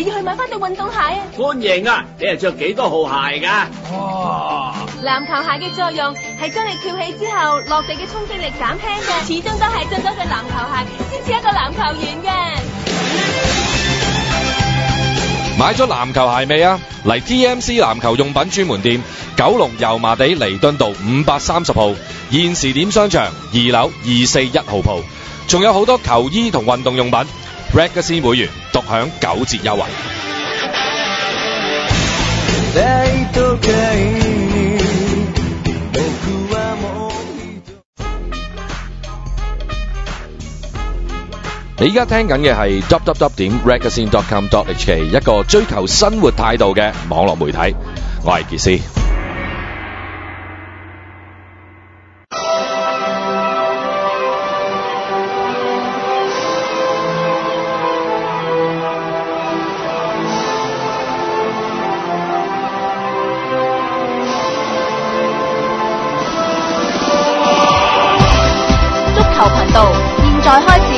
要去買翻對運動鞋啊！ 歡迎啊！你係着幾多號鞋㗎？哇！ 籃球鞋嘅作用係將你跳起之後落地嘅衝擊力減輕嘅，始終都係進咗對籃球鞋先至一個籃球員嘅。 買咗籃球鞋未啊？嚟 TMC 籃球用品專門店，九龍油麻地彌敦道530號，現時點商場2樓241號鋪，仲有好多球衣同運動用品。Ragazine 會員獨享9折優惠。你而家聽緊嘅係 www.ragazine.com.hk 一個追求生活態度嘅網絡媒體，我係傑斯。 足球頻道現在開始。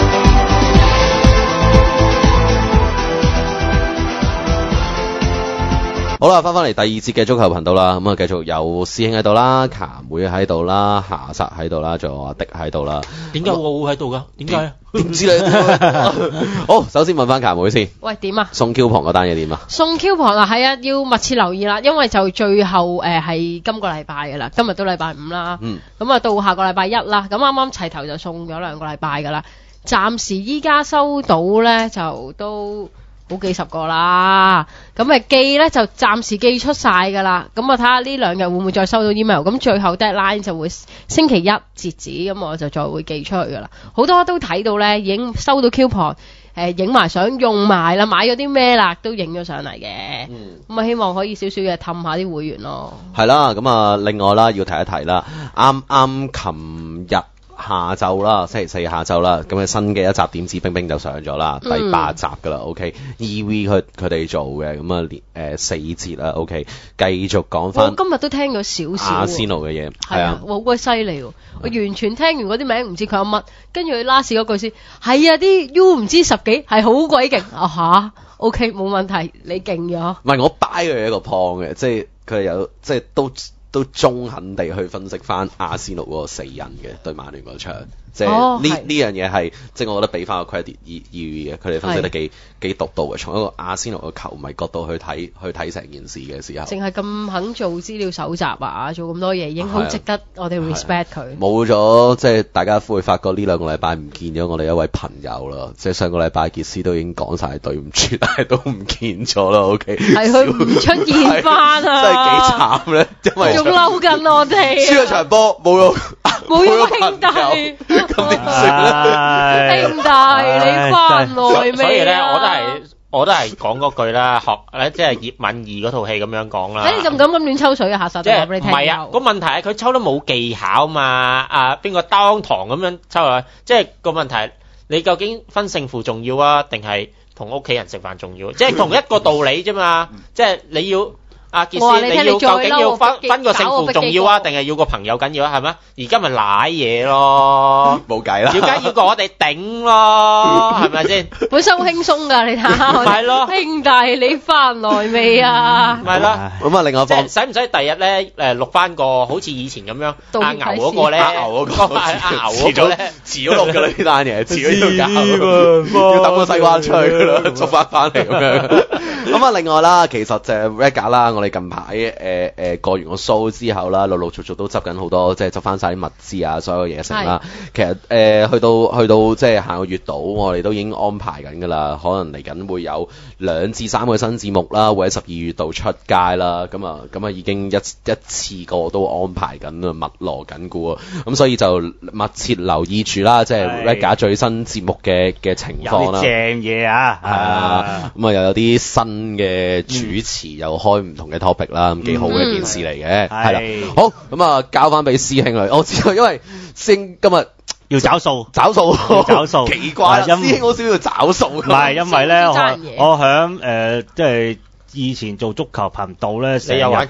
好啦，翻嚟第二節嘅足球頻道啦，咁啊繼續有師兄喺度啦，卡妹喺度啦，夏薩喺度啦，仲有阿迪喺度啦。 點解我會喺度噶？點解啊？ 點知你？好，首先問翻卡妹先。 喂，點啊？ 送 coupon 嗰單嘢點啊？ 送 coupon 啊，係啊，要密切留意啦，因為就最後係今個禮拜噶啦，今日都禮拜5啦，咁啊到下個禮拜1啦，咁啱啱齊頭就送咗2個禮拜噶啦，暫時依家收到咧就都好幾十個啦，咁寄咧就暫時寄出晒噶啦，咁我睇下呢2日會唔會再收到 email，咁最後 deadline 就會星期1截止，咁我就再會寄出去噶啦。好多都睇到咧，已經收到 coupon，影埋相用埋啦，買咗啲咩啦，都影咗上嚟嘅。咁啊希望可以少少嘅氹下啲會員咯。係啦，咁啊另外啦，要提一提啦，啱琴日下晝啦，星期4下晝啦，咁嘅新嘅一集點指兵兵就上咗啦，第8集噶啦 ，OK，EV 佢哋做嘅，咁啊4節啦 ，OK， 繼續講翻。我今日都聽咗少少阿仙奴嘅嘢，係啊， 好鬼犀利喎！我完全聽完嗰啲名唔知佢有乜，跟住佢 last 嗰句先，係啊，啲 U 唔知10幾係好鬼勁啊吓 ，OK 冇問題，你勁咗。唔係我 buy 佢一個 point 嘅，即係佢哋有即係都中肯地去分析翻阿仙奴嗰個4人嘅對曼聯嗰場，即係呢樣嘢係即係我覺得俾翻個 credit 意義嘅，佢哋分析得幾獨到嘅，從一個阿仙奴嘅球迷角度去睇成件事嘅時候，淨係咁肯做資料搜集啊，做咁多嘢已經好值得我哋 respect 佢。冇咗即係大家會發覺呢2個禮拜唔見咗我哋一位朋友啦，即係上個禮拜傑斯都已經講晒對唔住，但係都唔見咗啦 ，OK， 係佢唔出現翻啊，真係幾慘咧，因為仲嬲緊我哋，輸咗場波冇咗兄弟，咁點算咧？兄弟你翻來未啊？ 所以咧，我都係講嗰句啦，學咧即係葉問2嗰套戲咁樣講啦。你就唔敢咁亂抽水啊？下實即係唔係啊？個問題係佢抽得冇技巧嘛？邊個當堂咁樣抽啊？即係個問題，你究竟分勝負重要啊，定係同屋企人食飯重要？即係同一個道理啫嘛。即係你要。傑斯，你要究竟要分個勝負重要啊，定係要個朋友緊要啊？係咪？而家咪賴嘢咯，冇計啦。要緊要個我哋頂咯，係咪先？本身好輕鬆㗎，你睇下。係咯，兄弟你翻來未啊？咪啦。咁啊，另外一方，使唔使第日咧錄翻個好似以前咁樣阿牛嗰個咧？阿牛嗰個咧，遲咗錄㗎啦呢單嘢，遲咗要搞，要抌個西瓜吹啦，捉翻嚟咁樣。咁啊，另外啦，其實就 Rega 啦，我哋近排過完個 show 之後啦，陸陸續續都執緊好多，即係執翻晒啲物資啊，所有嘢食啦。其實去到即係下個月度，我哋都已經安排緊㗎啦。可能嚟緊會有2至3個新節目啦，會喺12月度出街啦。咁啊已經一次過都安排緊啊，密鑼緊鼓啊。咁所以就密切留意住啦，即係 Rega 最新節目嘅情況啦。有啲正嘢啊，係啊，咁啊又有啲新嘅主持又開唔同嘅 topic 啦，咁幾好嘅一件事嚟嘅，係啦。好，咁啊交翻俾師兄啦。我知道，因為師兄今日要找數，奇怪啦，師兄好少要找數。唔係因為咧，我響即係以前做足球頻道咧，你又玩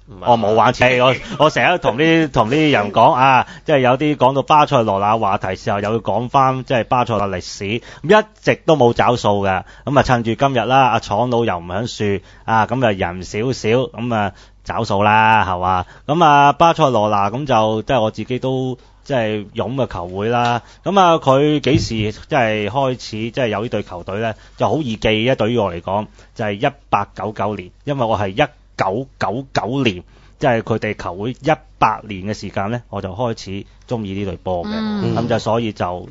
我冇玩錢，我成日同啲人講啊，即係有啲講到巴塞羅那話題時候，又要講翻即係巴塞羅那歷史，一直都冇找數嘅。咁啊，趁住今日啦，阿廠佬又唔響樹啊，咁啊人少少，咁啊找數啦，係嘛？咁啊，巴塞羅那咁就即係我自己都即係擁嘅球會啦。咁啊，佢幾時即係開始即係有呢隊球隊咧，就好易記嘅。對於我嚟講，就係1899年，因為我係1999年，即係佢哋球會100年嘅時間咧，我就開始中意呢隊波嘅。咁就所以就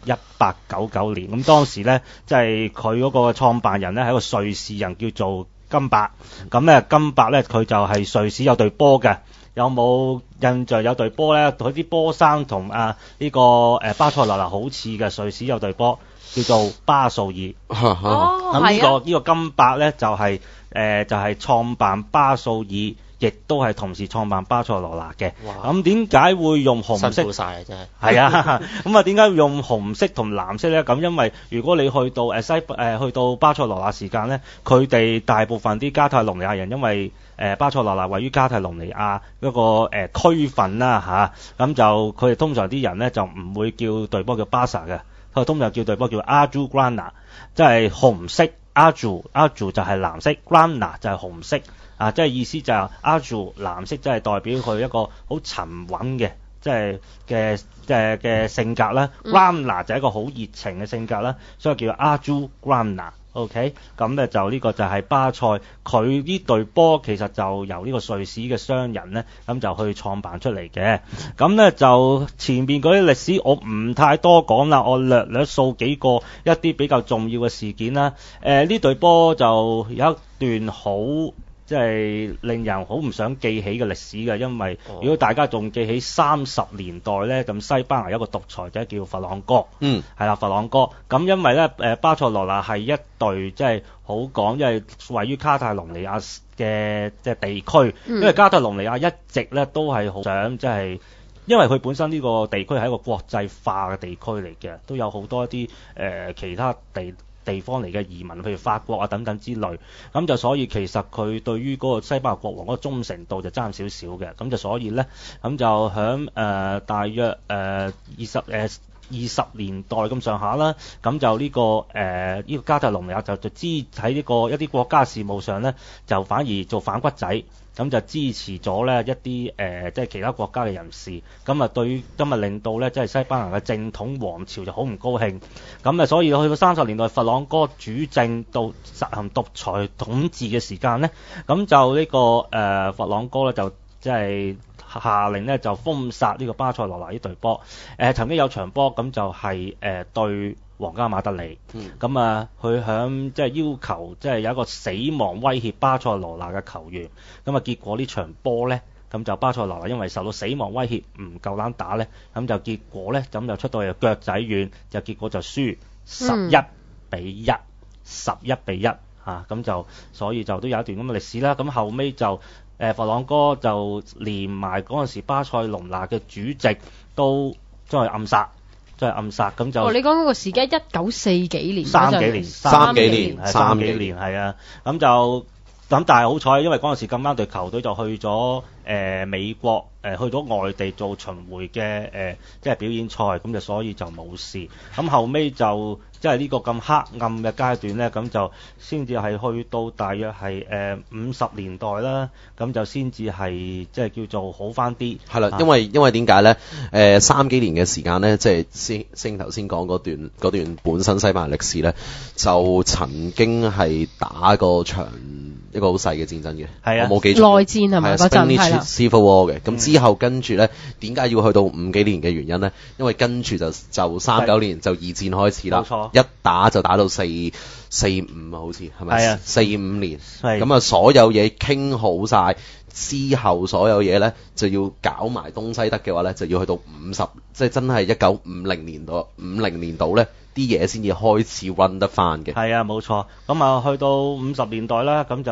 1899年。咁當時咧，即係佢嗰個創辦人咧係一個瑞士人，叫做金伯。咁咧金伯咧佢就係瑞士有隊波嘅。有冇印象有隊波咧？佢啲波衫同呢個巴塞羅那好似嘅。瑞士有隊波叫做巴素爾。咁呢個金伯咧就係創辦巴素爾，亦都係同時創辦巴塞羅那嘅。咁點解會用紅色？辛苦晒真係。係啊，咁啊點解用紅色同藍色咧？咁因為如果你去到去到巴塞羅那時間咧，佢哋大部分啲加泰隆尼亞人，因為巴塞羅那位於加泰隆尼亞嗰個區份啦嚇，咁就佢哋通常啲人咧就唔會叫隊波叫巴薩嘅，佢通常叫隊波叫 Azulgrana， 即係紅色。Azul 就係藍色 ，Grana 就係紅色。啊，即係意思就係 Azul 藍色，即係代表佢一個好沉穩嘅，即係嘅性格啦。Grana 就係一個好熱情嘅性格啦，所以叫 Azulgrana。OK， 咁咧就呢個就係巴塞，佢呢隊波其實就由呢個瑞士嘅商人咧，咁就去創辦出嚟嘅。咁咧就前面嗰啲歷史我唔太多講啦，我略數幾個一啲比較重要嘅事件啦。呢隊波就有一段好即係令人好唔想記起嘅歷史嘅，因為如果大家仲記起30年代咧，咁西班牙有一個獨裁者叫佛朗哥，係啦，佛朗哥。咁因為咧巴塞羅那係一隊即係好講，因為位於卡泰隆尼亞嘅即係地區，因為加泰隆尼亞一直咧都係好想即係。因為佢本身呢個地區係一個國際化嘅地區嚟嘅，都有好多一啲其他地方嚟嘅移民，譬如法國啊等等之類，咁就所以其實佢對於嗰個西班牙國王嗰個忠誠度就爭少少嘅，咁就所以咧，咁就響大約20年代咁上下啦，咁就呢個加泰隆尼亞就知喺呢個一啲國家事務上咧，就反而做反骨仔。咁就支持咗咧一啲即係其他國家嘅人士，咁啊對於今日令到咧即係西班牙嘅正統王朝就好唔高興，咁啊所以去到30年代佛朗哥主政到實行獨裁統治嘅時間咧，咁就呢個佛朗哥咧就即係下令咧就封殺呢個巴塞羅那呢隊波。曾經有場波咁就係對皇家馬德里，咁啊佢響即係要求即係有一個死亡威脅巴塞羅那嘅球員，咁啊結果呢場波咧，咁就巴塞羅那因為受到死亡威脅唔夠膽打咧，咁就結果咧咁就出到嚟腳仔軟，就結果就輸11比1，咁就所以就都有一段咁嘅歷史啦。咁後尾就佛朗哥就連埋嗰陣時巴塞隆拿嘅主席都將佢暗殺。咁就。你講嗰個時間1940幾年。三幾年係啊，咁就但係好彩，因為嗰陣時咁啱隊球隊就去咗美國，去到外地做巡迴嘅即係表演賽，咁就所以就冇事。咁後尾就即係呢個咁黑暗嘅階段咧，咁就先至係去到大約係50年代啦，咁就先至係即係叫做好翻啲。係啦，因為點解咧？3幾年嘅時間咧，即係先頭先講嗰段本身西班牙歷史咧，就曾經係打過場一個好細嘅戰爭嘅。係啊，我冇記錯。內戰係咪嗰陣？係啦。Civil War 嘅。咁之後跟住咧，點解要去到5幾年嘅原因咧？因為跟住就39年就二戰開始啦。冇錯。一打就打到45啊，好似係咪？係啊，45年。係。咁啊，所有嘢傾好晒之後，所有嘢咧就要搞埋東西德嘅話咧，就要去到50，即係真係1950年度咧，啲嘢先至開始 run 得翻嘅。係啊，冇錯。咁啊，去到50年代啦，咁就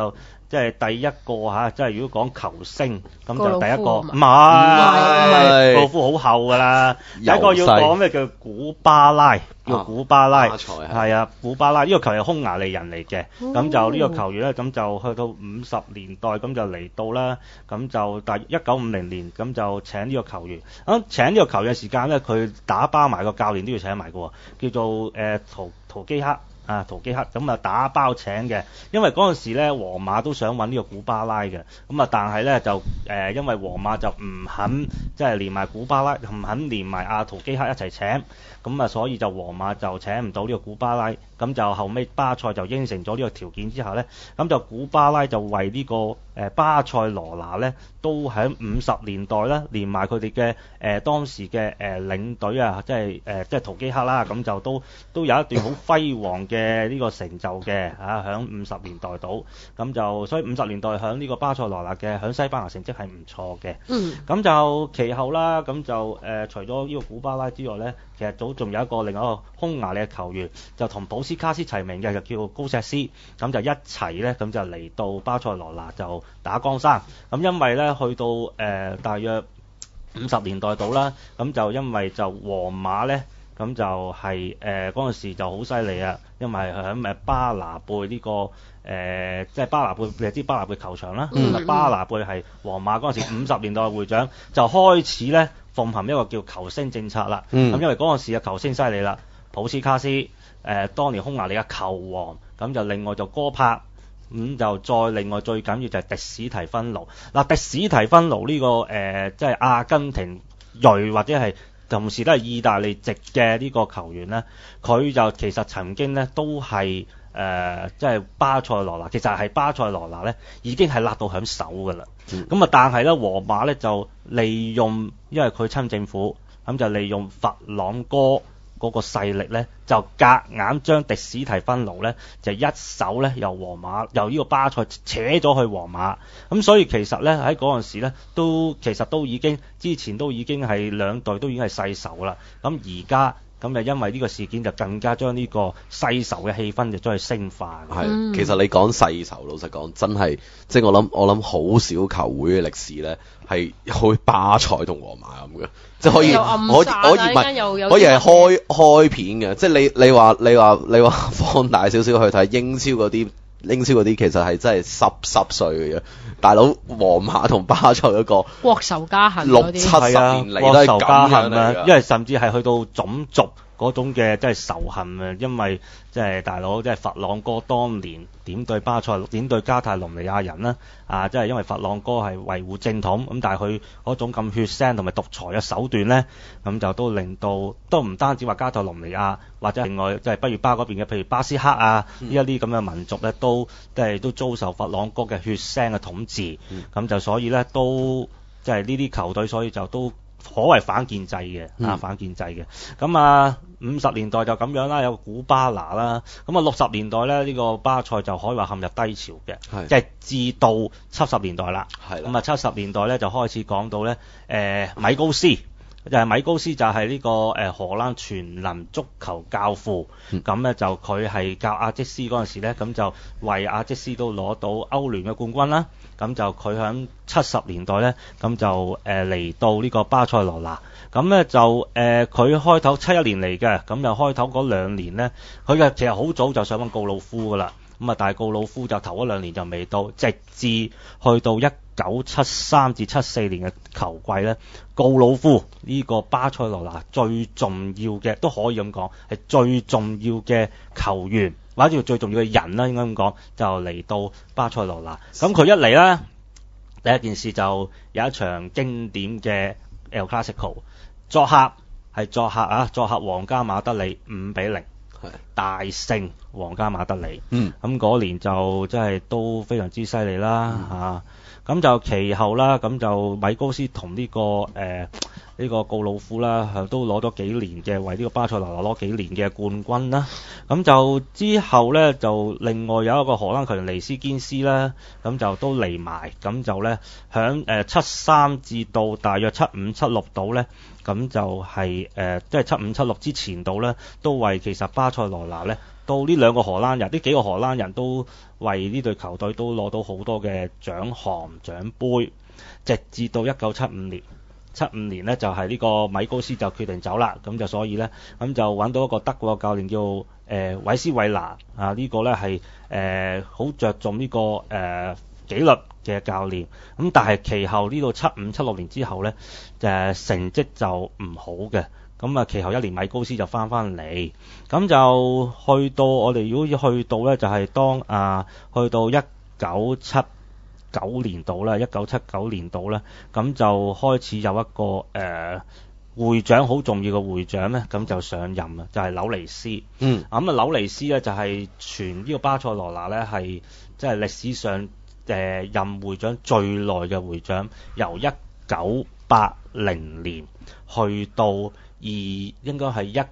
即係第一個嚇，即係如果講球星咁就第一個唔係高爾夫好後㗎啦。第一個要講咩叫古巴拉，叫古巴拉，係啊，古巴拉呢個球員係匈牙利人嚟嘅，咁就呢個球員咧，咁就去到50年代咁就嚟到啦，咁就1950年咁就請呢個球員，咁請呢個球員嘅時間咧，佢打包埋個教練都要請埋嘅喎，叫做陶基克。陶基克咁啊打包請嘅，因為嗰陣時咧皇馬都想揾呢個古巴拉嘅，咁啊但係咧就因為皇馬就唔肯即係連埋古巴拉，唔肯連埋陶基克一齊請，咁啊所以就皇馬就請唔到呢個古巴拉，咁就後尾巴塞就應承咗呢個條件之下咧，咁就古巴拉就為呢個巴塞羅那咧都喺50年代啦，連埋佢哋嘅當時嘅領隊啊，即係陶基克啦，咁就都有一段好輝煌嘅呢個成就嘅嚇，響50年代度，咁就所以50年代響呢個巴塞羅那嘅響西班牙成績係唔錯嘅。咁就其後啦，咁就除咗呢個古巴拉之外咧，其實仲有另外一個匈牙利嘅球員，就同普斯卡斯齊名嘅，就叫高石斯，咁就一齊咧，咁就嚟到巴塞羅那就打江山。咁因為咧去到大約50年代度啦，咁就因為就皇馬咧。咁就係嗰陣時就好犀利啊，因為喺巴拿貝呢個即係巴拿貝，你知巴拿貝球場啦。巴拿貝係皇馬嗰陣時50年代嘅會長，就開始咧奉行一個叫球星政策啦。咁因為嗰陣時嘅球星犀利啦，普斯卡斯當年匈牙利嘅球王，咁就另外就哥柏，咁就再另外最緊要就係迪史提芬奴。嗱，迪史提芬奴呢個即係阿根廷裔或者係。同時都係意大利籍嘅呢個球員呢，佢就其實曾經呢都係即係巴塞羅那，其實係巴塞羅那呢已經係勒到響手㗎啦。咁但係呢，皇馬呢就利用，因為佢親政府，咁就利用佛朗哥嗰個勢力呢，就夾硬將迪史提芬奴呢，就一手呢由呢個巴塞扯咗去皇馬，咁所以其實呢，喺嗰陣時呢其實都已經之前都已經係兩隊都已經係世仇啦，咁而家咁就因為呢個事件就更加將呢個世仇嘅氣氛就將佢升華。 其實你講世仇，老實講真係，即係我諗好少球會嘅歷史呢，係好似巴塞同皇馬咁嘅。即係可以係開片嘅，即係你話放大少少去睇英超嗰啲，其實係真係濕碎嘅嘢。大佬，皇馬同巴塞嗰個國仇家恨 60-70年嚟都係咁樣嚟， 因為甚至係去到種族嗰種嘅即係仇恨啊！因為即係大佬，即係佛朗哥當年點對加泰隆尼亞人啦，即係因為佛朗哥係維護正統，咁但係佢嗰種咁血腥同埋獨裁嘅手段咧，咁就都令到都唔單止話加泰隆尼亞，或者另外即係北越巴嗰邊嘅，譬如巴斯克呢一啲咁嘅民族咧，都遭受佛朗哥嘅血腥嘅統治，咁就所以咧都即係呢啲球隊，所以就都可謂反建制嘅，反建制嘅。咁50年代就咁樣啦，有個古巴拿啦。咁60年代咧，呢個巴塞就可以話陷入低潮嘅，即係至到70年代啦。咁70年代咧就開始講到咧，米高斯。米高斯就係呢個荷蘭全能足球教父，咁咧就佢係教阿積斯嗰陣時咧，咁就為阿積斯都攞到歐聯嘅冠軍啦。咁就佢響70年代咧，咁就嚟到呢個巴塞羅那，咁咧就佢開頭71年嚟嘅，咁就開頭嗰2年咧，佢嘅其實好早就想揾告魯夫噶啦，咁但係告魯夫就頭嗰2年就未到，直至去到1973至74年嘅球季咧，告魯夫呢個巴塞羅那最重要嘅，都可以咁講係最重要嘅球員，或者叫最重要嘅人啦，應該咁講，就嚟到巴塞羅那。咁佢一嚟咧，第一件事就有一場經典嘅 El Clasico， 作客皇家馬德里5-0，大勝皇家馬德里。咁嗰年就真係都非常之犀利啦。咁就其後啦，咁就米高斯同呢個告魯夫啦，都攞咗幾年嘅，為呢個巴塞羅那攞幾年嘅冠軍啦。 咁就之後咧就另外有一個荷蘭球員尼斯堅斯啦，咁就都嚟埋，咁就咧響73至到大約7576度咧，咁就係即係7576之前度咧，都為其實巴塞羅那咧，到呢兩個荷蘭人，呢幾個荷蘭人都為呢隊球隊都攞到好多嘅獎項獎杯，直至到1975年咧就係呢個米高斯就決定走啦，咁就所以咧咁就揾到一個德國教練叫韋斯韋拿啊，呢個咧係好着重呢個紀律嘅教練，咁但係其後呢到7576年之後咧成績就唔好嘅，咁啊其後一年米高斯就翻嚟，咁就去到我哋如果要去到咧就係當去到1979年度啦，1979年度咧，咁就開始有一個會長好重要嘅會長咧，咁就上任啊，就係紐尼斯。咁啊紐尼斯咧就係全呢個巴塞羅那咧係即係歷史上任會長最耐嘅會長，由1980年去到應該係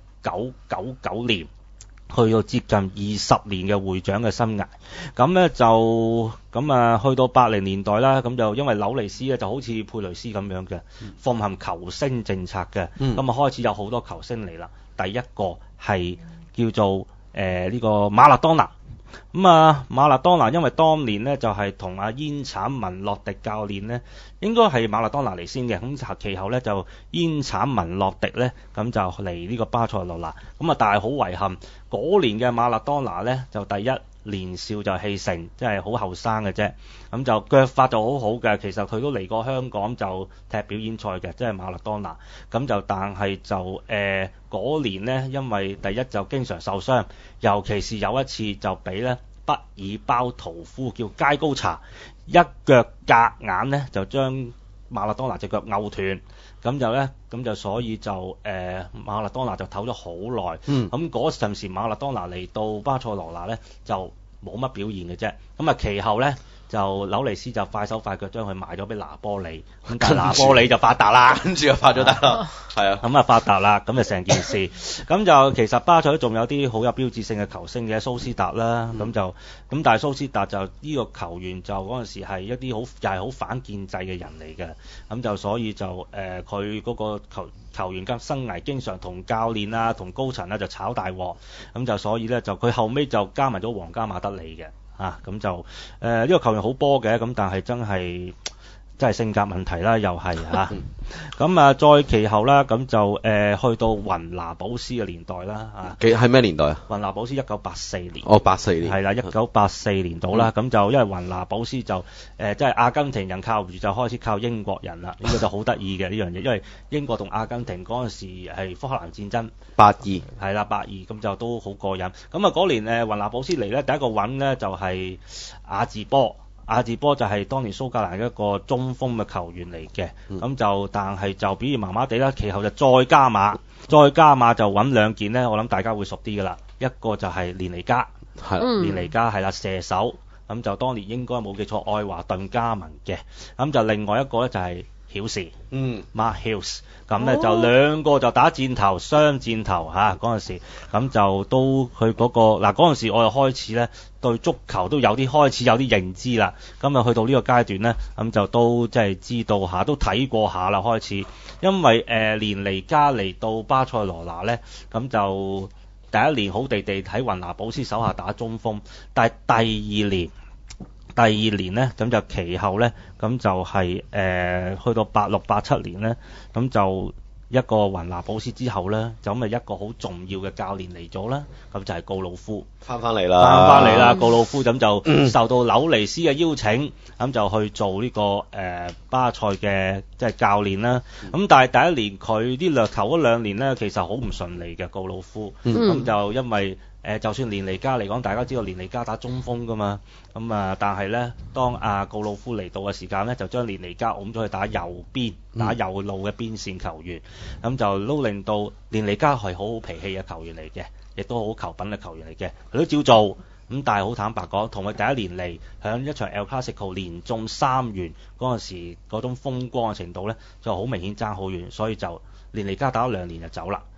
1999年。去到接近20年嘅會長嘅生涯，咁咧就去到80年代啦，咁就因為紐尼斯咧就好似佩雷斯咁樣嘅，奉行球星政策嘅，咁開始有好多球星嚟啦。第一個係叫做呢個馬勒當拿，馬勒當拿因為當年咧就係同阿煙鏟文洛迪教練咧，應該係馬勒當拿嚟先嘅，咁其後咧就煙鏟文洛迪咧咁就嚟呢個巴塞羅那，咁但係好遺憾嗰年嘅馬勒當拿咧就第一年少就棄成，即係好後生嘅啫，咁就腳法就好好嘅，其實佢都嚟過香港就踢表演賽嘅，即係馬勒當拿，咁就但係就嗰年呢，因為第一就經常受傷，尤其是有一次就俾咧畢爾包屠夫叫街高查一腳夾硬咧就將馬勒當拿隻腳拗斷，咁就所以就馬勒當拿就唞咗好耐，咁嗰陣時馬勒當拿嚟到巴塞羅那咧就冇乜表現嘅啫，咁其後咧就紐尼斯就快手快腳將佢賣咗俾拿波里，咁但係拿波里就發達啦， 跟住就發咗達啦，係啊， 咁發達啦，咁就成件事，咁就其實巴塞仲有啲好有標誌性嘅球星嘅蘇斯達啦，咁但係蘇斯達就呢個球員就嗰陣時係一啲又係好反建制嘅人嚟嘅，咁就所以就佢嗰個球員嘅生涯經常同教練啊同高層就炒大鑊，咁就所以咧就佢後尾就加盟咗皇家馬德里嘅。咁就呢個球員好波嘅，咁但係真係性格問題啦，又係咁再其後啦，咁就去到雲拿寶斯嘅年代啦， 係咩年代啊？ 雲拿寶斯1984年。 哦，84年。 係啦，1984年到啦，咁就因為雲拿寶斯就即係阿根廷人靠唔住，就開始靠英國人啦，呢個就好得意嘅呢樣嘢，因為英國同阿根廷嗰陣時係福克蘭戰爭。 82。係啦，82，咁就都好過癮。咁嗰年雲拿寶斯嚟咧，第一個揾咧就係亞治波。亞治波就係當年蘇格蘭一個中鋒嘅球員嚟嘅，咁但係就表現麻麻地啦。其後就再加碼就揾兩件呢，我諗大家會熟啲㗎啦。一個就係連尼加，連尼加係啦，射手，咁就當年應該冇記錯愛華頓加盟嘅，咁就另外一個咧就係曉士，Mark Hughes，咁咧就兩個就打箭頭，雙箭頭嗰陣時，咁就都佢嗰個嗰陣時我又開始咧對足球都開始有啲認知啦，咁去到呢個階段咧，咁就都即係知道下，都睇過下啦開始，因為連尼加嚟到巴塞羅那咧，咁就第一年好地地喺雲拿寶斯手下打中鋒，但係第二年呢，咁就其後呢，咁就係去到86、87年呢，咁就一個雲拿寶斯之後呢，就一個好重要嘅教練嚟咗啦，咁就係告魯夫翻嚟啦， 告魯夫咁就受到紐尼斯嘅邀請，咁就去做呢個巴塞嘅即係教練啦。咁但係第一年佢頭嗰兩年呢，其實好唔順利嘅告魯夫，咁就因為就算連尼加嚟講，大家知道連尼加打中鋒噶嘛，咁但係呢，當告魯夫嚟到嘅時間呢，就將連尼加拱咗去打右邊，打右路嘅邊線球員，咁就都令到連尼加係好脾氣嘅球員嚟嘅，亦都好球品嘅球員嚟嘅，佢都照做，咁但係好坦白講，同佢第一年嚟響一場 El Clasico 連中3元嗰陣時嗰種風光嘅程度呢，就好明顯爭好遠，所以就連尼加打咗2年就走啦。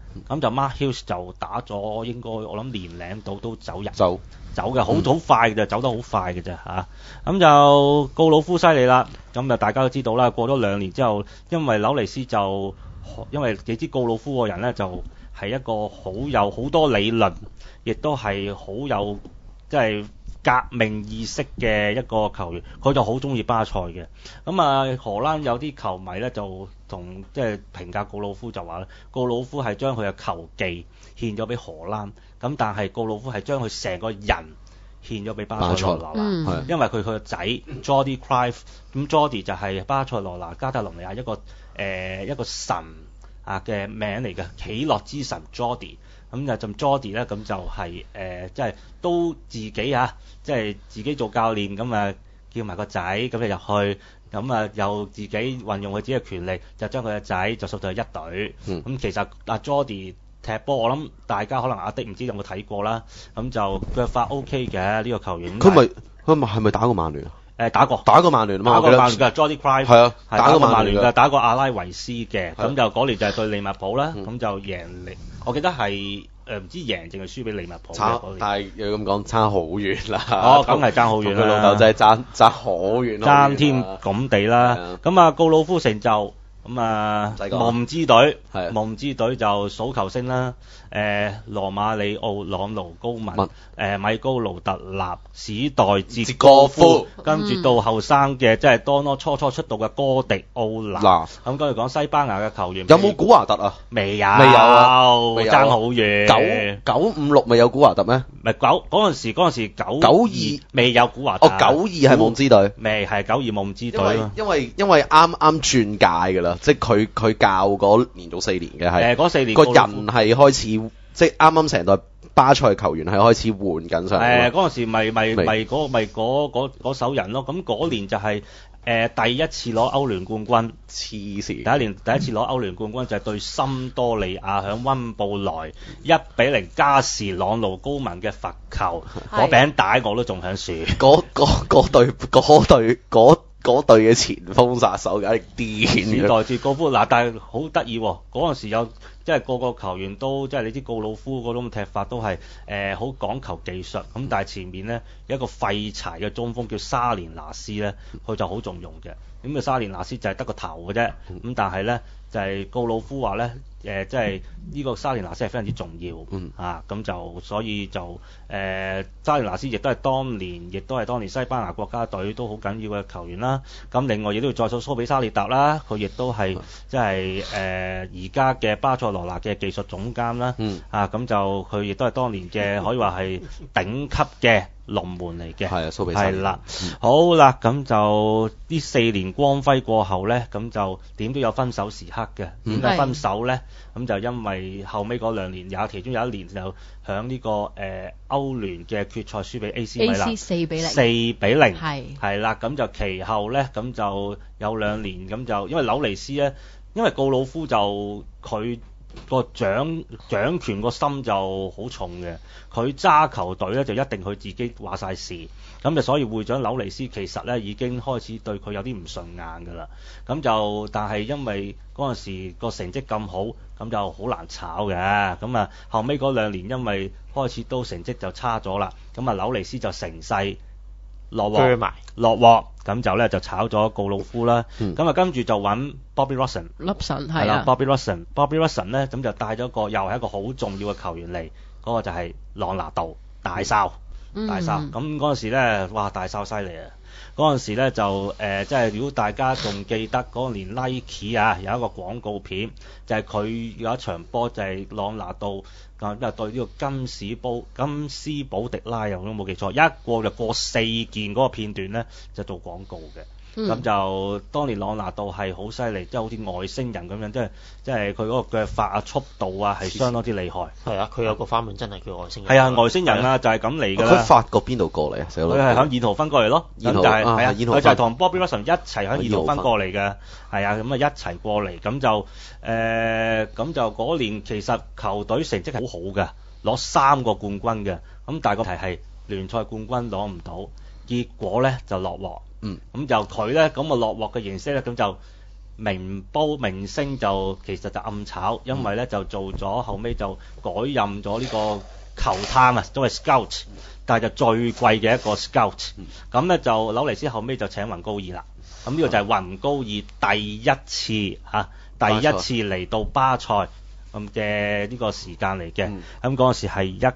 咁就 Mark Hughes 就打咗應該我諗年零到都走嘅，好快嘅就走得好快嘅啫嚇。咁就告魯夫犀利啦，咁就大家都知道啦。過咗2年之後，因為紐尼斯就因為你知告魯夫個人咧就係一個好有好多理論，亦都係好有即係革命意識嘅一個球員，佢就好中意巴塞嘅。咁啊，荷蘭有啲球迷咧就同即係評價告魯夫就話咧，告魯夫係將佢嘅球技獻咗俾荷蘭，咁但係告魯夫係將佢成個人獻咗俾巴塞羅那，因為佢個仔 Jordi Cruyff， 咁 Jordi 就係巴塞羅那加泰隆尼亞一個神啊嘅名嚟嘅，喜樂之神 Jordi。咁就 Jordi 咧，咁就係即係都自己啊，即係自己做教練，咁啊叫埋個仔咁就入去，咁啊又自己運用佢自己嘅權力，就將佢嘅仔就塑造一隊。咁其實阿 Jordi 踢波，我諗大家可能阿迪唔知有冇睇過啦。咁就腳法 OK 嘅呢個球員。佢係咪打過曼聯啊？ 打過曼聯啊嘛，打過曼聯嘅 Jordi Cruyff 係啊，打過曼聯嘅，打過阿拉維斯嘅。咁就嗰年就係對利物浦啦，咁就贏力。我記得係唔知贏定係輸俾利物浦。 但係又咁講，差好遠啦。 哦，梗係爭好遠啦。佢老豆真係爭好遠。 爭天咁地啦。咁啊，告魯夫成就咁啊，夢之隊就數球星啦。羅馬里奧、朗奴高文、米高盧特納、史代哲哥夫，跟住到後生嘅即係當初出道嘅哥迪奧拿。咁跟住講西班牙嘅球員， 有冇古華特啊？ 未有啊，爭好遠。 956咪有古華特咩？ 咪嗰陣時92未有古華特。 92係夢之隊， 未係92夢之隊咯。 因為啱轉屆㗎啦，即係佢教嗰連續4年嘅係。嗰4年個人係開始。即係啱啱成隊巴塞球員係開始換緊上嚟。 嗰陣時咪嗰首人咯。咁嗰年就係第一次攞歐聯冠軍。 黐線！ 第一次攞歐聯冠軍就係對森多利亞響溫布萊1-0加時朗奴高文嘅罰球，嗰餅帶我都仲響樹。嗰隊嘅前鋒殺手梗係癲。史代哲高夫嗱，但係好得意喎，嗰陣時有即係個個球員都即係你知告魯夫嗰種踢法都係好講求技術，咁但係前面咧有一個廢柴嘅中鋒叫沙連拿斯咧，佢就好重用嘅。咁嘅沙連拿斯就係得個頭嘅啫，咁但係咧就係告魯夫話咧即係呢個沙連拿斯係非常之重要，咁就所以就沙連拿斯亦都係當年西班牙國家隊都好緊要嘅球員啦。咁另外亦都要再數蘇比沙列達啦，佢亦都係即係而家嘅巴塞羅那嘅技術總監啦，咁就佢亦都係當年嘅可以話係頂級嘅龍門嚟嘅。係啊，蘇比沙列達。係啦，好啦，咁就呢4年光輝過後咧，咁就點都有分手時刻嘅。點解分手咧？咁就因為後尾嗰2年其中有1年就響呢個歐聯嘅決賽輸俾 AC 米蘭4-0，係啦，咁就其後咧，咁就有2年，咁就因為紐尼斯咧，因為告魯夫就佢個掌權個心就好重嘅，佢揸球隊咧就一定佢自己話晒事，咁就所以會長紐尼斯其實咧已經開始對佢有啲唔順眼㗎啦，咁就但係因為嗰陣時個成績咁好，咁就好難炒嘅，咁啊後尾嗰2年因為開始都成績就差咗啦，咁啊紐尼斯就乘勢落鑊，咁就咧就炒咗告魯夫啦，咁啊跟住就揾 Bobby Robson 係啦 Bobby Robson 咧咁就帶咗又係一個好重要嘅球員嚟，嗰個就係朗拿度大哨，咁嗰陣時咧哇大哨犀利啊！嗰陣時咧就即係如果大家仲記得嗰年 Nike 有一個廣告片，就係佢有一場波就係朗拿度對呢個金斯堡迪拉，我都冇記錯，一過就過4件嗰個片段咧就做廣告嘅。咁就當年朗拿度係好犀利，即係好似外星人咁樣，即係佢嗰個腳法啊、速度啊係相當之厲害。係啊，佢有個花名真係叫外星人。係啊，外星人啊，就係咁嚟㗎啦。 佢法國邊度過嚟啊？佢係響燕豪芬過嚟咯。咁就係係啊，佢就係同 Bobby Robson 一齊響燕豪芬過嚟嘅。係啊，咁啊一齊過嚟，咁就嗰年其實球隊成績係好好嘅，攞3個冠軍嘅。咁但係個題係聯賽冠軍攞唔到，結果咧就落鑊。咁就佢咧咁啊落鑊嘅形式咧，咁就明星就其實就暗炒，因為咧就做咗後尾就改任咗呢個球探啊，都係 scout， 但係就最貴嘅一個 scout。咁咧就紐尼斯後尾就請雲高爾啦。咁呢個就係雲高爾第一次嚟到巴塞咁嘅呢個時間嚟嘅。咁嗰陣時係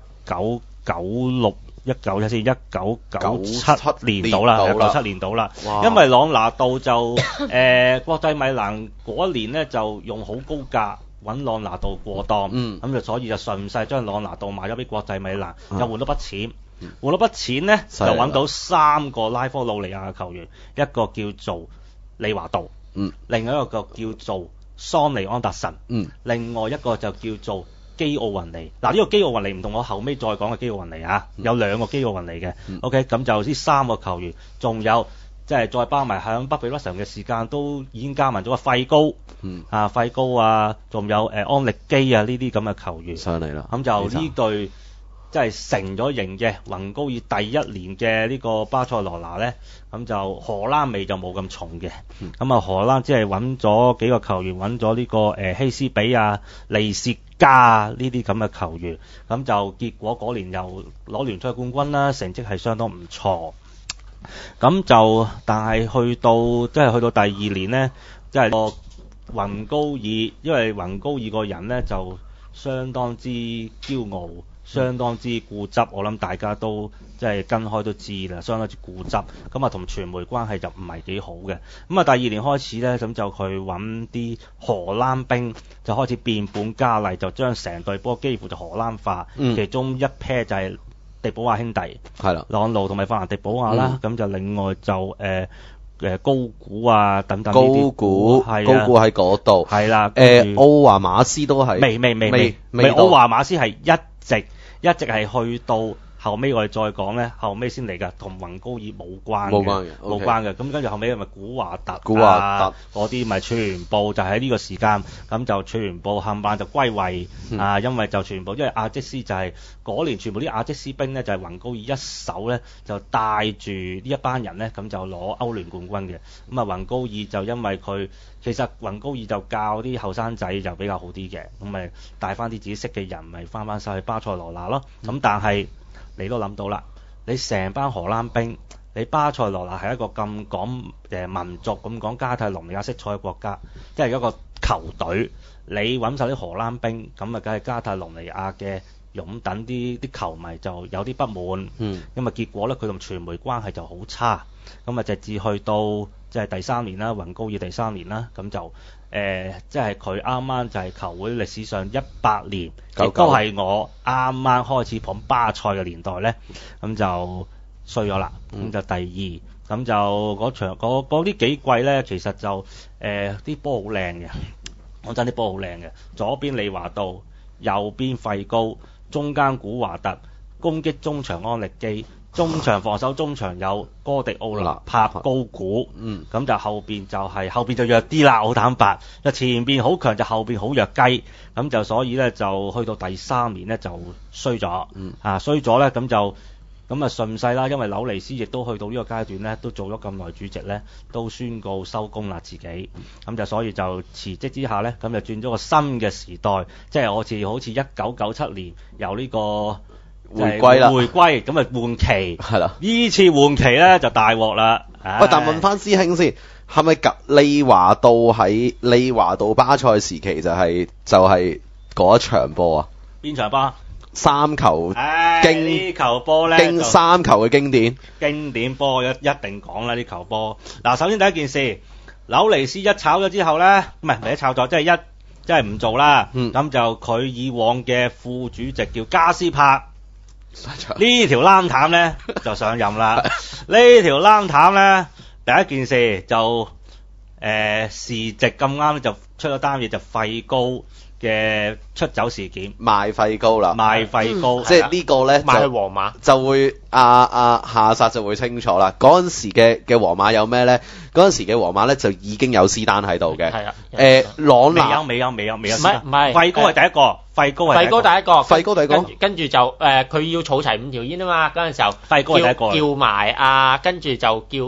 1997年到啦，1997年到啦。因為朗拿度就國際米蘭嗰一年咧就用好高價揾朗拿度過檔，咁就所以就順勢將朗拿度賣咗俾國際米蘭，就換咗筆錢。換咗筆錢咧就揾到3個拉科魯尼亞嘅球員，一個叫做利華道，另外一個叫做桑尼安達臣，另外一個就叫做基奧雲尼。嗱，呢個基奧雲尼唔同我後尾再講嘅基奧雲尼啊，有2個基奧雲尼嘅。OK， 咁就呢3個球員，仲有即係再包埋響北比魯什嘅時間都已經加埋咗個費高，費高啊，仲有安力基啊呢啲咁嘅球員上嚟啦。咁就呢隊即係成咗型嘅雲高爾第一年嘅呢個巴塞羅那咧，咁就荷蘭味就冇咁重嘅。咁荷蘭即係揾咗幾個球員，揾咗呢個希斯比啊、利薛加啊呢啲咁嘅球員，咁就結果嗰年又攞聯賽冠軍啦，成績係相當唔錯。咁就但係去到第2年呢，即係個雲高爾，因為雲高爾個人呢就相當之驕傲，相當之固執，我諗大家都即係跟開都知啦，相當之固執。咁同傳媒關係就唔係幾好嘅。咁第2年開始呢，咁就佢揾啲荷蘭兵，就開始變本加厲，就將成隊波幾乎就荷蘭化。其中一 pair 就係迪保亞兄弟，係啦，朗奴同埋法蘭迪保亞啦。咁就另外就高古啊等等，高古喺嗰度，係啦。奧華馬斯都係未，奧華馬斯係一直係去到後尾我哋再講咧，後尾先嚟㗎，同雲高爾冇關嘅。咁跟住後尾咪古華特嗰啲咪全部就喺呢個時間，咁就全部冚唪唥就歸位因為就全部因為阿積斯就係嗰年全部啲阿積斯兵咧，就係雲高爾一手咧就帶住呢一班人咧，咁就攞歐聯冠軍嘅。咁雲高爾就因為佢其實雲高爾就教啲後生仔就比較好啲嘅，咁咪帶翻啲自己識嘅人咪翻晒去巴塞羅那咯。咁但係你都諗到啦，你成班荷蘭兵，你巴塞羅那係一個咁講民族咁講加泰隆尼亞色彩嘅國家，即係一個球隊，你揾晒啲荷蘭兵，咁啊梗係加泰隆尼亞嘅擁躉啲球迷就有啲不滿，咁結果咧佢同傳媒關係就好差，咁直至去到即係第3年啦，雲高爾第3年啦，咁就即係佢啱啱就係球會歷史上100年，亦都係我啱啱開始捧巴塞嘅年代咧，咁就衰咗啦，咁就第2，咁就嗰啲幾季咧，其實就啲波好靚嘅，講真啲波好靚嘅，左邊利華道，右邊費高，中間古華特，攻擊中場安力基，中場防守中場有哥迪奧拿、柏高古，咁就後邊就弱啲啦，好坦白。就前邊好強，就後邊好弱雞，咁就所以咧就去到第3年咧就衰咗，衰咗咧咁就順勢啦，因為紐尼斯亦都去到呢個階段咧，都做咗咁耐主席咧，都宣告收工啦自己，咁就所以就辭職之下咧，咁就轉咗個新嘅時代，即係好似1997年由呢個回歸咁啊換期係啦，呢次換期咧就大鑊啦。 喂，但問翻師兄先，係咪利華道喺利華道巴塞時期就係嗰一場波啊？ 邊場波 ？3球呢球波咧， 經3球嘅經典波一定講啦，呢球波。嗱，首先第一件事，紐尼斯一炒咗之後咧，唔係一炒咗，即係唔做啦。咁就佢以往嘅副主席叫加斯柏。呢條冷淡咧就上任啦。呢條冷淡咧，第一件事就時值咁啱就出咗單嘢，就費高嘅出走事件， 賣費高啦，即係呢個咧賣去皇馬就會夏薩就會清楚啦。嗰陣時嘅皇馬有咩咧？嗰陣時嘅皇馬咧就已經有斯丹喺度嘅。係啊，朗拿未有，唔係費高係第一個。費高第一個，跟住就佢要儲齊5條煙啊嘛，嗰陣時候費高係第一個，叫埋跟住就叫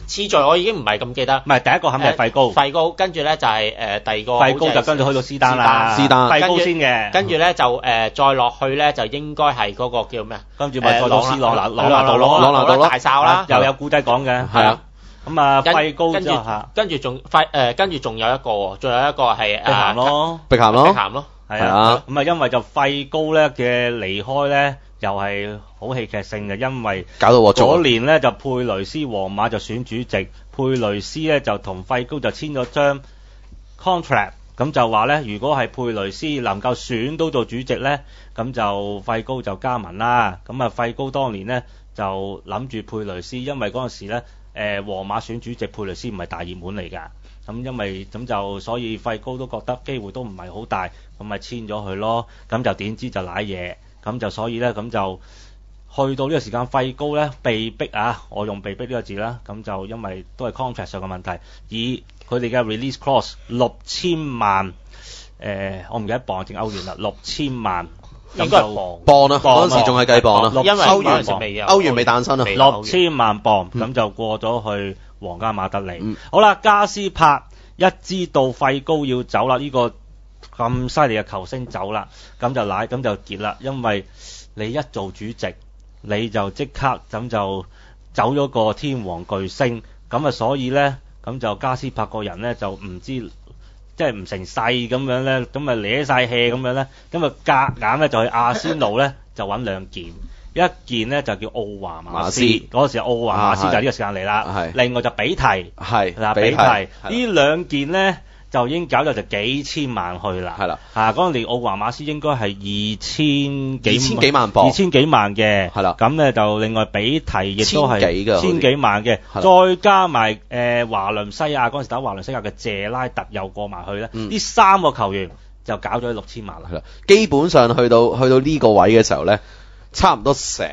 次序我已經唔係咁記得。 唔係第一個肯定係費高， 費高，跟住咧就係第二個費高就跟住去到斯丹啦， 斯丹費高先嘅， 跟住咧就再落去咧就應該係嗰個叫咩？ 跟住咪再到斯朗拿度大哨啦， 又有古仔講嘅， 係啊。 咁啊，費高之後跟住仲有一個，仲有一個係碧咸咯， 碧咸咯， 係啊。咁啊，因為就費高咧嘅離開咧，又係好戲劇性嘅，因為搞到我嗰年咧就佩雷斯皇馬就選主席，佩雷斯咧就同費高就簽咗張 contract， 咁就話咧，如果係佩雷斯能夠選到做主席咧，咁就費高就加盟啦。咁啊，費高當年咧就諗住佩雷斯，因為嗰陣時咧。皇馬選主席佩雷斯唔係大熱門嚟㗎，咁因為咁就所以費高都覺得機會都唔係好大，咁咪簽咗佢咯。咁就點知就賴嘢，咁就所以咧咁就去到呢個時間，費高咧被逼啊，我用被逼呢個字啦，咁就因為都係 contract 上嘅問題，以佢哋嘅 release clause 6000萬，我唔記得磅定歐元啦，6000萬。 應該係磅啦，嗰陣時仲係計磅啦， 因為歐元未誕生啊 ，6000萬磅咁就過咗去皇家馬德里。好啦，加斯柏一知道費高要走啦，呢個咁犀利嘅球星走啦，咁就結啦，因為你一做主席，你就即刻咁就走咗個天王巨星，咁啊所以咧咁就加斯柏個人咧就唔知。即係唔成勢咁樣咧，咁啊攣晒氣咁樣咧，咁啊夾硬咧就去阿仙奴咧就揾兩件，一件咧就叫奧華馬斯，嗰時奧華馬斯就係呢個時間嚟啦，另外就比提， 係嗱比提呢兩件咧就已經搞到就幾千萬去啦，係啦，嗰年奧華馬斯應該係二千幾萬磅，2000幾萬嘅，係啦，咁咧就另外比提亦都係千幾萬嘅，再加埋華倫西亞嗰陣時打華倫西亞嘅謝拉特又過埋去咧，呢三個球員就搞咗6000萬啦，係啦， 基本上去到呢個位嘅時候咧，差唔多成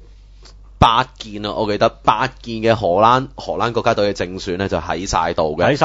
8件啊，我記得8件嘅荷蘭國家隊嘅正選咧就喺晒度嘅，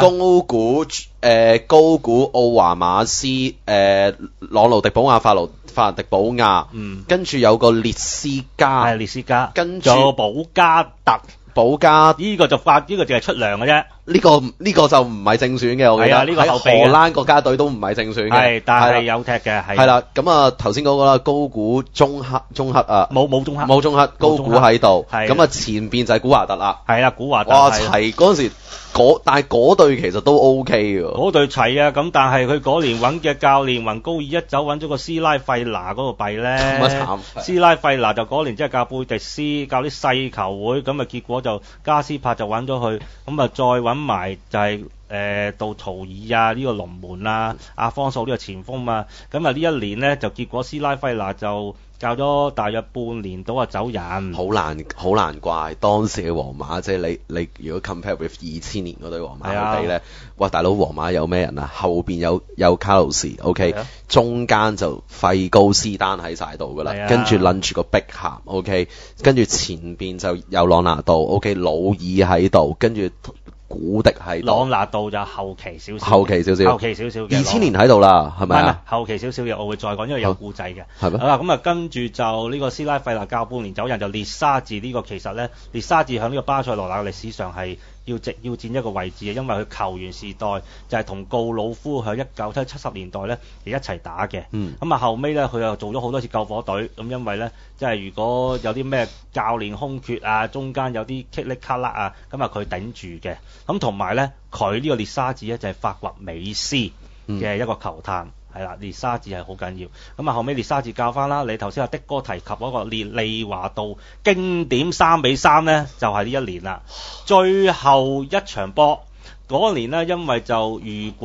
高估奧華馬斯，朗奴迪保亞、法蘭迪保亞，跟住有個列斯加，跟住有保加特。呢個就淨係出糧嘅啫。呢個就唔係正選嘅，我記得。呢個後備嘅。荷蘭國家隊都唔係正選嘅。係，但係有踢嘅。係啦，咁啊頭先講過啦，高估中克啊，冇中克，高估喺度。咁啊前邊就係古華特啦。係啦，古華特。哇，齊嗰陣時，但係嗰隊其實都 OK 嘅。嗰隊齊啊，咁但係佢嗰年揾嘅教練雲高爾一走揾咗個斯拉費拿嗰個弊咧。咁啊慘。斯拉費拿就嗰年即係教貝迪斯，教啲細球會，咁啊結果就加斯柏就揾咗佢，咁啊再揾埋就係杜曹爾啊，呢個龍門啊，阿方素呢個前鋒啊，咁啊呢一年呢，就結果斯拉費拿就教咗大約半年到啊走人，好難怪當時嘅皇馬，即係你如果 compare with 2000年嗰隊皇馬去比咧，哇大佬皇馬有咩人啊？後邊有卡路士 ，OK，中間就費高斯丹喺晒度噶啦，跟住撚住個碧咸 ，OK， 跟住前邊就有朗拿度 ，OK， 魯爾喺度，跟住。古迪係朗拿度就後期少少嘅2000年喺度啦，係咪啊？後期少少嘅，我會再講，因為有故仔嘅。係咩？好啦，咁啊跟住就呢個斯拉費拿教半年走人，就列沙治呢個其實咧，列沙治喺呢個巴塞羅那嘅歷史上係要佔一個位置嘅，因為佢球員時代就係同告魯夫喺1970年代咧係一齊打嘅。咁啊後尾咧佢又做咗好多次救火隊，咁因為咧即係如果有啲咩教練空缺啊，中間有啲棘力卡甩啊，咁啊佢頂住嘅。咁同埋咧，佢呢個列沙治咧就係發掘美斯嘅一個球探，係啦，列沙治係好緊要。咁啊後尾列沙治教翻啦，你頭先阿的哥提及嗰個利華道經典3-3咧，就係呢一年啦。最後一場波嗰年咧，因為就係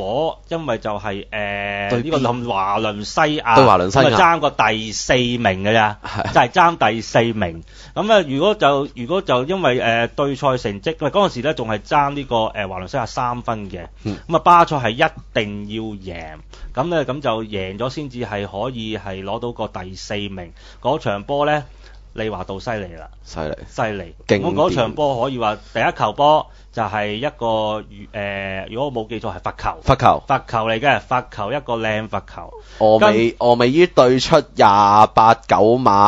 呢個華倫西亞，咁啊爭個第4名嘅咋，就係爭第4名。咁啊，如果就因為對賽成績，因為嗰陣時咧仲係爭呢個華倫西亞3分嘅，咁啊巴塞係一定要贏，咁咧咁就贏咗先至係可以係攞到個第4名。嗰場波咧，利華道犀利啦，犀利，咁嗰場波可以話第一球波就係一個如果我冇記錯係罰球嚟嘅，罰球一個靚罰球。俄美於對出28-9碼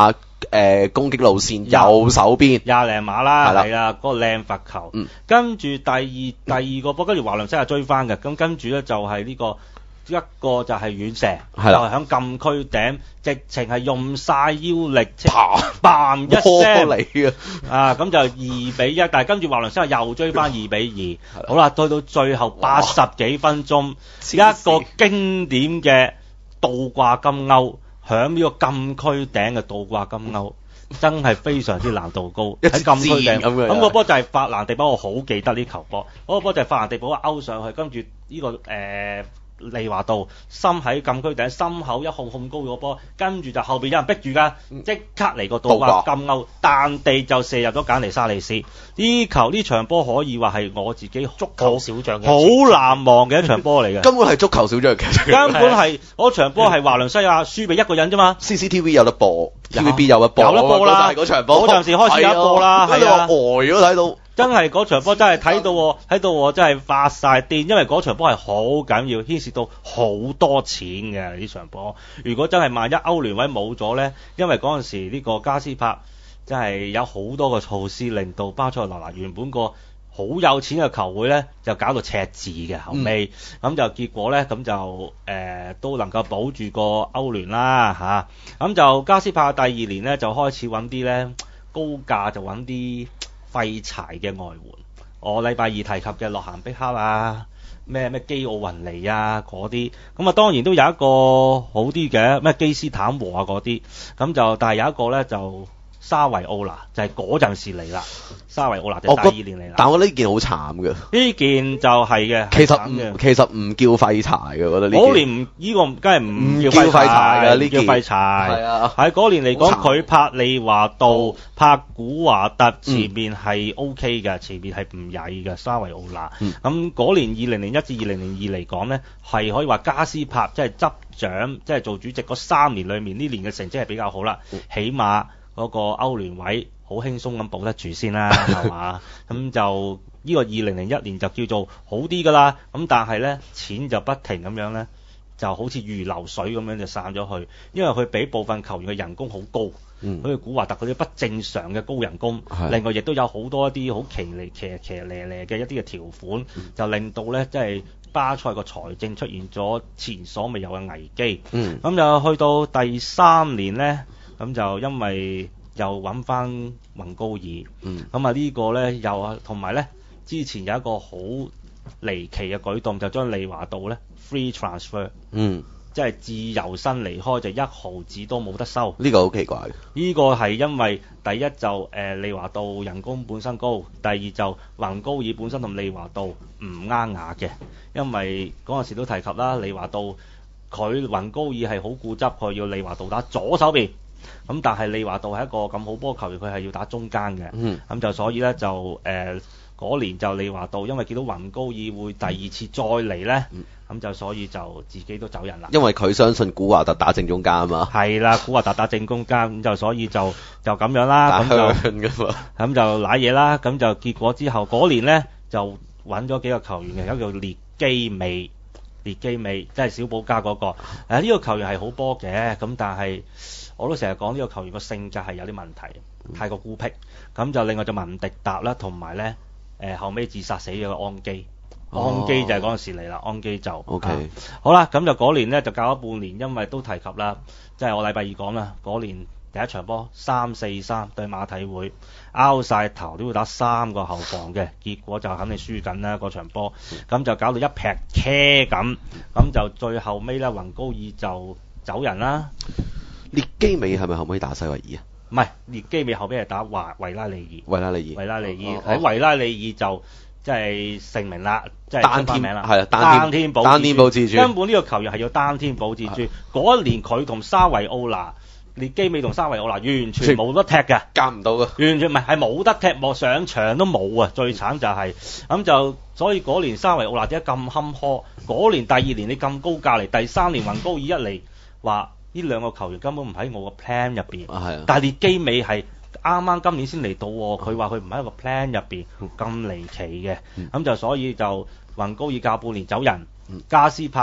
攻擊路線右手邊廿零碼啦，係啦，嗰個靚罰球。跟住第二個波，跟住華倫西亞追翻嘅，咁跟住咧就係呢個。一個就係遠射，就係響禁區頂，直情係用晒腰力，嘭一聲嚟啊！咁就2-1，但係跟住華倫西亞又追翻2-2。好啦，到最後80幾分鐘，一個經典嘅倒掛金鈎，響呢個禁區頂嘅倒掛金鈎，真係非常之難度高。喺禁區頂咁個波就係法蘭迪堡，我好記得呢球波。嗰個波就係法蘭迪堡勾上去，跟住呢個利華道心喺禁區頂，心口一控高咗波，跟住就後邊有人逼住㗎，即刻嚟個倒掛金鈎，彈地就射入咗簡尼沙利斯。呢場波可以話係我自己足球小將好難忘嘅一場波嚟嘅， 根本係足球小將嘅， 根本係嗰場波係華倫西亞輸俾一個人啫嘛。 CCTV 有得播，TVB 有得播啦，嗰場波嗰陣時開始有得播啦，係啊， 呆咗睇到。 真係嗰場波真係睇到我真係發晒癲，因為嗰場波係好緊要，牽涉到好多錢嘅呢場波。如果真係萬一歐聯位冇咗呢，因為嗰陣時呢個加斯柏真係有好多個措施，令到巴塞羅那原本個好有錢嘅球會呢，就搞到赤字嘅，後尾咁就結果呢，咁就都能夠保住個歐聯啦嚇。咁就加斯柏第2年呢，就開始揾啲呢高價，就揾啲廢柴嘅外援，我禮拜2提及嘅洛咸碧克啊，咩基奧雲尼啊嗰啲，咁啊當然都有一個好啲嘅，咩基斯坦和啊嗰啲，咁就但係有一個咧就沙維奧拿，就係嗰陣時嚟啦，沙維奧拿就第2年嚟啦。 但我呢件好慘嘅， 呢件就係嘅， 其實唔叫廢柴嘅，我覺得呢件。 嗰年呢個梗係唔叫廢柴嘅，呢叫廢柴。係啊，喺嗰年嚟講，佢拍利華道、拍古華特前面係 OK 嘅，前面係唔曳嘅沙維奧拿。咁嗰年2001至2002嚟講呢，係可以話加斯柏即係執掌，即係做主席嗰3年裏面，呢年嘅成績係比較好啦，起碼嗰個歐聯位好輕鬆咁保得住先啦，係嘛？咁就呢個2001年就叫做好啲噶啦。咁但係呢，錢就不停咁樣呢，就好似如流水咁樣就散咗去，因為佢俾部分球員嘅人工好高，好似古華特嗰啲不正常嘅高人工，另外亦都有好多一啲好騎呢嘅一啲嘅條款，就令到呢，即係巴塞個財政出現咗前所未有嘅危機。咁就去到第3年呢。咁就因為又揾翻雲高爾，咁啊呢個呢，又同埋呢，之前有一個好離奇嘅舉動，就將利華道呢 free transfer，即係自由身離開，就1毫子都冇得收。呢個好奇怪。呢個係因為第一就利華道人工本身高，第二就雲高爾本身同利華道唔啱牙嘅，因為嗰陣時都提及啦，利華道佢雲高爾係好固執，佢要利華道打左手邊。咁但係利華道係一個咁好波球員，佢係要打中間嘅，咁就所以呢，就嗰年就利華道因為見到雲高爾會第2次再嚟呢，咁就所以就自己都走人啦。因為佢相信古華特打正中間啊嘛。係啦，古華特打正中間，咁就所以就咁樣啦，咁就瀨嘢啦，咁就結果之後嗰年呢，就揾咗幾個球員嘅，有一個叫列基美，即係小保加嗰個。呢個球員係好波嘅，咁但係我都成日講呢個球員個性格係有啲問題，太過孤僻。咁就另外就文迪達啦，同埋呢後尾自殺死咗個安基，安基就係嗰陣時嚟啦，安基就 OK。好啦，咁就嗰年呢，就教咗半年，因為都提及啦，即係我禮拜2講啦，嗰年第一場波3-4-3對馬體會，拗晒頭都要打3個後防嘅，結果就肯定輸緊啦嗰場波，咁就搞到一劈車咁，咁就最後尾呢，雲高爾就走人啦。列基美係咪後尾打西維爾啊？唔係，列基美後尾係打維拉利爾。喺維拉利爾就即係成名啦，即係單天名啦，係單天保自主。根本呢個球員係要單天保自主。嗰一年佢同沙維奧拿，列基美同沙維奧拿完全冇得踢嘅，夾唔到嘅，完全唔係冇得踢，冇上場都冇啊！最慘就係咁就，所以嗰年沙維奧拿點解咁坎坷？嗰年第2年你咁高價嚟，第3年雲高爾一嚟話。呢兩個球員根本唔喺我個 plan 入邊，但係列基美係啱啱今年先嚟到，佢話佢唔喺個 plan 入邊，咁離奇嘅，咁就所以就雲高爾教半年走人，加斯柏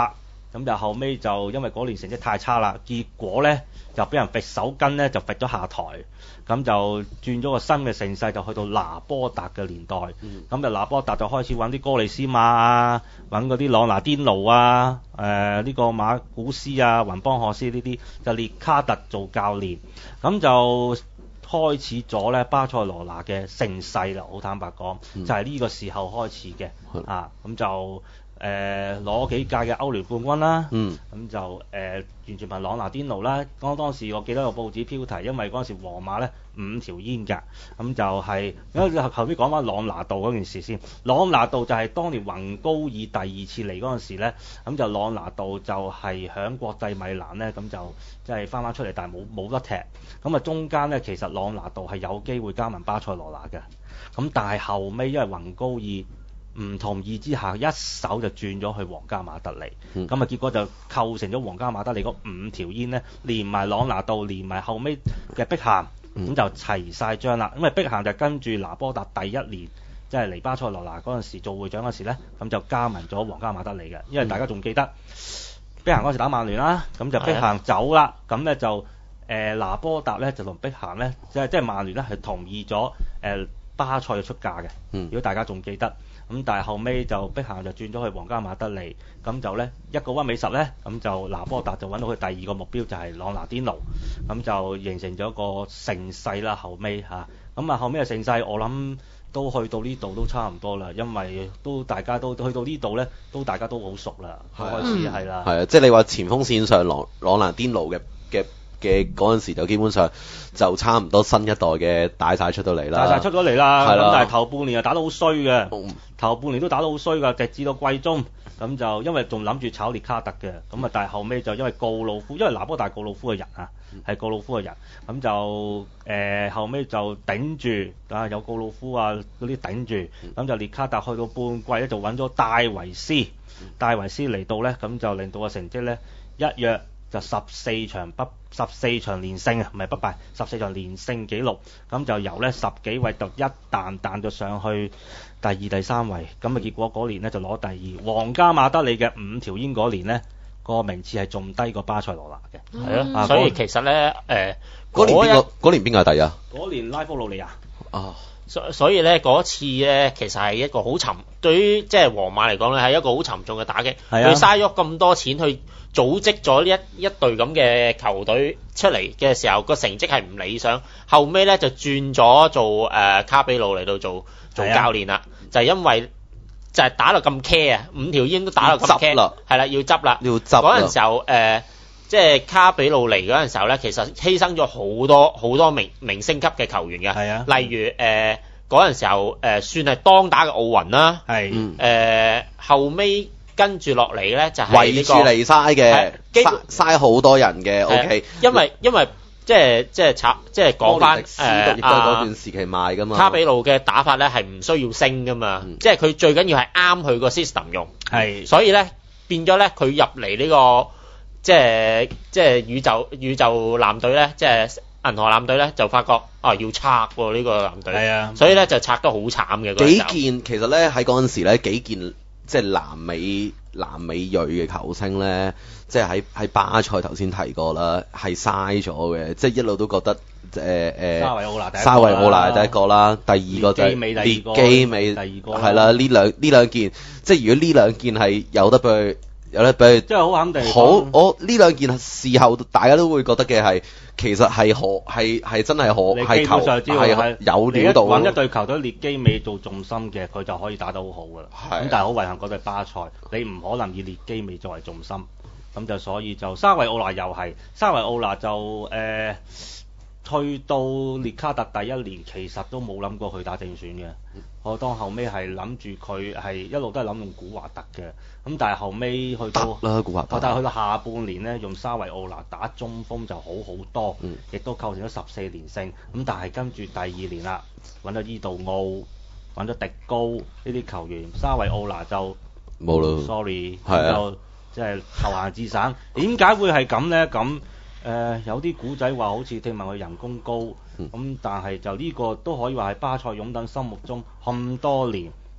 咁就後尾就因為嗰年成績太差啦，結果咧就俾人揈手巾咧就揈咗下台，咁就轉咗個新嘅盛世，就去到拿波達嘅年代。咁就拿波達就開始揾啲哥利斯馬啊，揾嗰啲朗拿甸奴啊，呢個馬古斯啊、雲邦賀斯呢啲，就列卡特做教練，咁就開始咗咧巴塞羅那嘅盛世啦。好坦白講，就係呢個時候開始嘅啊，咁就攞幾屆嘅歐聯冠軍啦，咁就完全憑朗拿甸奴啦。當時我記得個報紙標題，因為嗰陣時皇馬咧5條煙㗎，咁就係因為後尾講翻朗拿度嗰件事先。朗拿度就係當年雲高爾第二次嚟嗰陣時咧，咁就朗拿度就係響國際米蘭咧，咁就即係翻出嚟，但係冇得踢。咁啊中間咧其實朗拿度係有機會加盟巴塞羅那嘅，咁但係後尾因為雲高爾唔同意之下，一手就轉咗去皇家馬德里，咁啊結果就構成咗皇家馬德里嗰5條煙呢，連埋朗拿度，連埋後尾嘅碧咸，咁就齊晒章啦。因為碧咸就跟住拿波達第一年，即係嚟巴塞羅那嗰陣時做會長嗰時呢，咁就加盟咗皇家馬德里嘅。因為大家仲記得碧咸嗰時打曼聯啦，咁就碧咸走啦，咁呢就拿波達呢就同碧咸呢，即係曼聯呢係同意咗巴塞嘅出價嘅。如果大家仲記得。咁但係後尾就碧咸就轉咗去皇家馬德里，咁就咧一個屈美實咧，咁就拿波達就揾到佢第二個目標就係朗拿甸奴，咁就形成咗個盛世啦。後尾嚇，咁啊後尾嘅盛世我諗都去到呢度都差唔多啦，因為都大家都去到呢度咧，都大家都好熟啦，開始係啦。係啊， 即係你話前鋒線上朗拿甸奴嘅嗰陣時就基本上就差唔多新一代嘅帶晒出到嚟啦，帶晒出咗嚟啦。咁但係頭半年又打得好衰嘅，頭半年都打得好衰㗎，直至到季中咁就因為仲諗住炒列卡特嘅，咁啊但係後尾就因為告魯夫，因為拿波達告魯夫嘅人啊，係告魯夫嘅人，咁就後尾就頂住啊，有告魯夫啊嗰啲頂住，咁就列卡特去到半季咧就揾咗戴維斯嚟到咧，咁就令到個成績咧一躍就14場連勝啊，唔係不敗，14場連勝紀錄，咁就由咧10幾位就一彈咗上去第2、第3位，咁啊結果嗰年咧就攞第2。皇家馬德里嘅5條煙嗰年咧個名次係仲低過巴塞羅那嘅，係啊， 所以其實咧嗰年邊個係第啊？ 嗰年拉科魯尼亞啊。 所以咧嗰次咧其實係一個好對於即係皇馬嚟講咧係一個好沉重嘅打擊，佢嘥咗咁多錢去組織咗呢一隊咁嘅球隊出嚟嘅時候，個成績係唔理想，後尾咧就轉咗做卡比魯嚟到做教練啦，就係因為就係打到咁 care 啊，5條煙都打到咁 care， 係啦，要執啦，嗰陣時候即係卡比魯嚟嗰陣時候咧，其實犧牲咗好多明星級嘅球員嘅，例如嗰陣時候算係當打嘅奧雲啦，後尾跟住落嚟咧就係呢個圍住嚟嘥嘅，嘥好多人嘅 ，OK， 因為即係講翻亦都係嗰段時期賣噶嘛， 卡比魯嘅打法咧係唔需要升噶嘛，即係佢最緊要係啱佢個 system 用，所以咧變咗咧佢入嚟呢個。即係宇宙艦隊咧，即係銀河艦隊咧，就發覺要拆喎呢個艦隊，所以咧就拆得好慘嘅。 幾件其實咧喺嗰陣時咧幾件即係南美裔嘅球星咧，即係喺巴塞頭先提過啦，係嘥咗嘅，即係一路都覺得沙維奧拿第一個啦，第二個就係列基美第二個，係啦，呢兩件即係如果呢兩件係有得俾佢。即係好肯定。 好，我呢兩件事後大家都會覺得嘅係，其實係真係係球係有料到。 揾一隊球隊列基美做重心嘅，佢就可以打得好好噶啦。咁但係好遺憾嗰隊巴塞，你唔可能以列基美作為重心，咁就所以就沙維奧拿又係沙維奧拿就去到列卡特第一年，其實都冇諗過去打正選嘅。我當後尾係諗住佢係一路都係諗用古華特嘅，咁但係後尾去到古華特， 但係去到下半年呢，用沙維奧拿打中鋒就好多，亦都構成咗14連勝。咁但係跟住第2年啦，揾咗伊杜奧，揾咗迪高呢啲球員，沙維奧拿就冇咯 ，sorry，就即係投閒自省。點解會係咁呢？咁有啲古仔話好似聽聞佢人工高，咁但係就呢個都可以話係巴塞擁躉心目中咁多年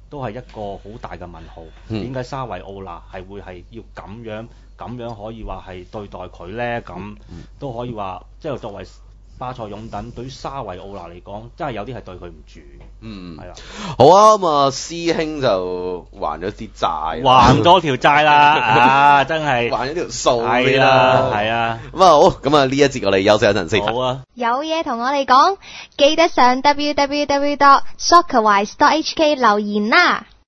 都係一個好大嘅問號。點解沙維奧拿係會係要咁樣可以話係對待佢咧？咁都可以話，即係作為巴塞擁躉，對於沙維奧拿嚟講，真係有啲係對佢唔住。係啦。 好啊，咁啊，師兄就還咗啲債， 還多條債啦，真係還咗條數係啦，係啊。 咁啊好，咁啊呢一節我哋休息一陣先。 好啊。 有嘢同我哋講，記得上 www.soccerwise.hk 留言啦。